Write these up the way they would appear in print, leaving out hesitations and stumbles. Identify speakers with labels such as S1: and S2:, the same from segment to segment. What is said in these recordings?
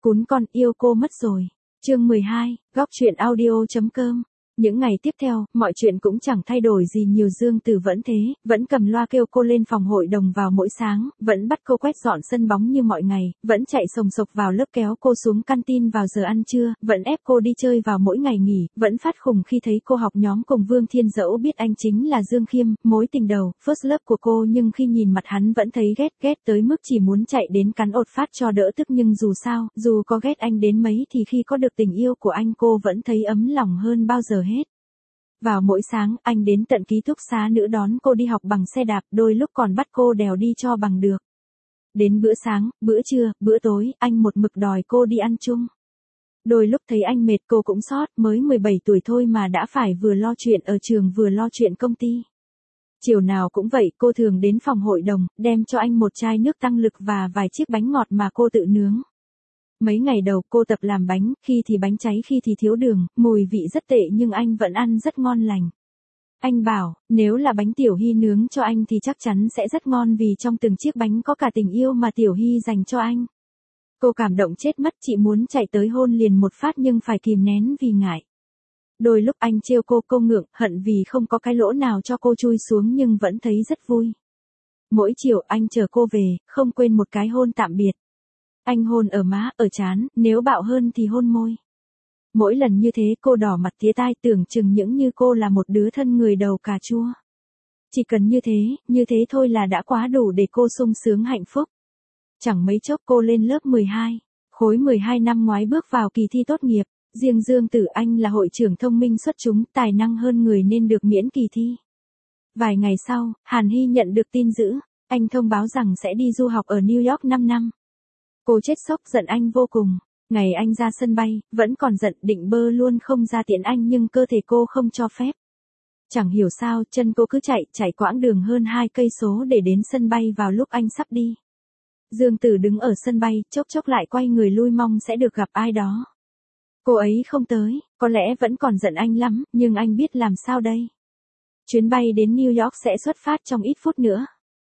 S1: Cún con yêu cô mất rồi. Chương 12, góc truyện audio.com. Những ngày tiếp theo, mọi chuyện cũng chẳng thay đổi gì nhiều. Dương Tử vẫn thế, vẫn cầm loa kêu cô lên phòng hội đồng vào mỗi sáng, vẫn bắt cô quét dọn sân bóng như mọi ngày, vẫn chạy sồng sộc vào lớp kéo cô xuống canteen vào giờ ăn trưa, vẫn ép cô đi chơi vào mỗi ngày nghỉ, vẫn phát khùng khi thấy cô học nhóm cùng Vương Thiên dẫu biết anh chính là Dương Khiêm, mối tình đầu, first love của cô, nhưng khi nhìn mặt hắn vẫn thấy ghét tới mức chỉ muốn chạy đến cắn ột phát cho đỡ tức. Nhưng dù sao, dù có ghét anh đến mấy thì khi có được tình yêu của anh cô vẫn thấy ấm lòng hơn bao giờ hết. Vào mỗi sáng, anh đến tận ký túc xá nữ đón cô đi học bằng xe đạp, đôi lúc còn bắt cô đèo đi cho bằng được. Đến bữa sáng, bữa trưa, bữa tối, anh một mực đòi cô đi ăn chung. Đôi lúc thấy anh mệt cô cũng xót, mới 17 tuổi thôi mà đã phải vừa lo chuyện ở trường vừa lo chuyện công ty. Chiều nào cũng vậy, cô thường đến phòng hội đồng, đem cho anh một chai nước tăng lực và vài chiếc bánh ngọt mà cô tự nướng. Mấy ngày đầu cô tập làm bánh, khi thì bánh cháy khi thì thiếu đường, mùi vị rất tệ nhưng anh vẫn ăn rất ngon lành. Anh bảo, nếu là bánh Tiểu Hy nướng cho anh thì chắc chắn sẽ rất ngon vì trong từng chiếc bánh có cả tình yêu mà Tiểu Hy dành cho anh. Cô cảm động chết mất, chị muốn chạy tới hôn liền một phát nhưng phải kìm nén vì ngại. Đôi lúc anh trêu cô ngượng, hận vì không có cái lỗ nào cho cô chui xuống nhưng vẫn thấy rất vui. Mỗi chiều anh chờ cô về, không quên một cái hôn tạm biệt. Anh hôn ở má, ở trán, nếu bạo hơn thì hôn môi. Mỗi lần như thế cô đỏ mặt tía tai, tưởng chừng những như cô là một đứa thân người đầu cà chua. Chỉ cần như thế thôi là đã quá đủ để cô sung sướng hạnh phúc. Chẳng mấy chốc cô lên lớp 12, khối 12 năm ngoái bước vào kỳ thi tốt nghiệp. Riêng Dương Tử anh là hội trưởng thông minh xuất chúng, tài năng hơn người nên được miễn kỳ thi. Vài ngày sau, Hàn Hy nhận được tin dữ, anh thông báo rằng sẽ đi du học ở New York 5 năm. Cô chết sốc, giận anh vô cùng. Ngày anh ra sân bay, vẫn còn giận, định bơ luôn không ra tiễn anh nhưng cơ thể cô không cho phép. Chẳng hiểu sao, chân cô cứ chạy quãng đường hơn 2 cây số để đến sân bay vào lúc anh sắp đi. Dương Tử đứng ở sân bay, chốc lại quay người lui mong sẽ được gặp ai đó. Cô ấy không tới, có lẽ vẫn còn giận anh lắm, nhưng anh biết làm sao đây. Chuyến bay đến New York sẽ xuất phát trong ít phút nữa.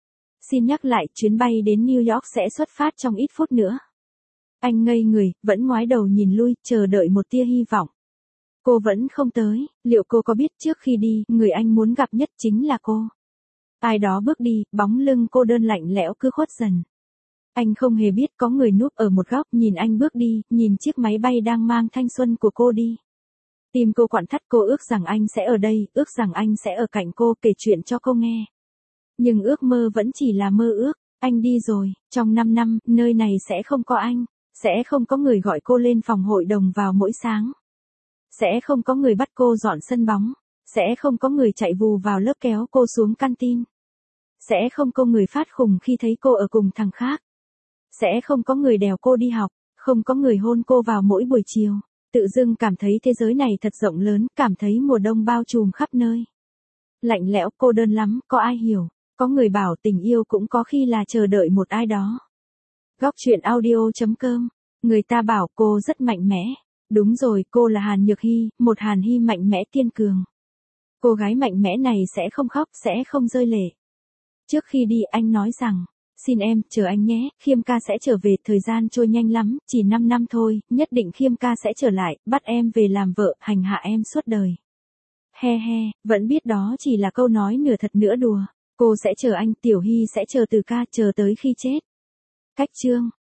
S1: Xin nhắc lại, chuyến bay đến New York sẽ xuất phát trong ít phút nữa. Anh ngây người, vẫn ngoái đầu nhìn lui, chờ đợi một tia hy vọng. Cô vẫn không tới, liệu cô có biết trước khi đi, người anh muốn gặp nhất chính là cô. Ai đó bước đi, bóng lưng cô đơn lạnh lẽo cứ khuất dần. Anh không hề biết có người núp ở một góc nhìn anh bước đi, nhìn chiếc máy bay đang mang thanh xuân của cô đi. Tim cô quặn thắt, cô ước rằng anh sẽ ở đây, ước rằng anh sẽ ở cạnh cô kể chuyện cho cô nghe. Nhưng ước mơ vẫn chỉ là mơ ước, anh đi rồi, trong 5 năm, nơi này sẽ không có anh, sẽ không có người gọi cô lên phòng hội đồng vào mỗi sáng. Sẽ không có người bắt cô dọn sân bóng, sẽ không có người chạy vù vào lớp kéo cô xuống canteen. Sẽ không có người phát khùng khi thấy cô ở cùng thằng khác. Sẽ không có người đèo cô đi học, không có người hôn cô vào mỗi buổi chiều. Tự dưng cảm thấy thế giới này thật rộng lớn, cảm thấy mùa đông bao trùm khắp nơi. Lạnh lẽo, cô đơn lắm, có ai hiểu. Có người bảo tình yêu cũng có khi là chờ đợi một ai đó. Góc truyện audio.com. Người ta bảo cô rất mạnh mẽ. Đúng rồi, cô là Hàn Nhược Hy, một Hàn Hy mạnh mẽ kiên cường. Cô gái mạnh mẽ này sẽ không khóc, sẽ không rơi lệ. Trước khi đi anh nói rằng, xin em, chờ anh nhé, Khiêm ca sẽ trở về, thời gian trôi nhanh lắm, chỉ 5 năm thôi, nhất định Khiêm ca sẽ trở lại, bắt em về làm vợ, hành hạ em suốt đời. He, vẫn biết đó chỉ là câu nói nửa thật nửa đùa. Cô sẽ chờ anh, Tiểu Hy sẽ chờ Từ ca, chờ tới khi chết. Cách chương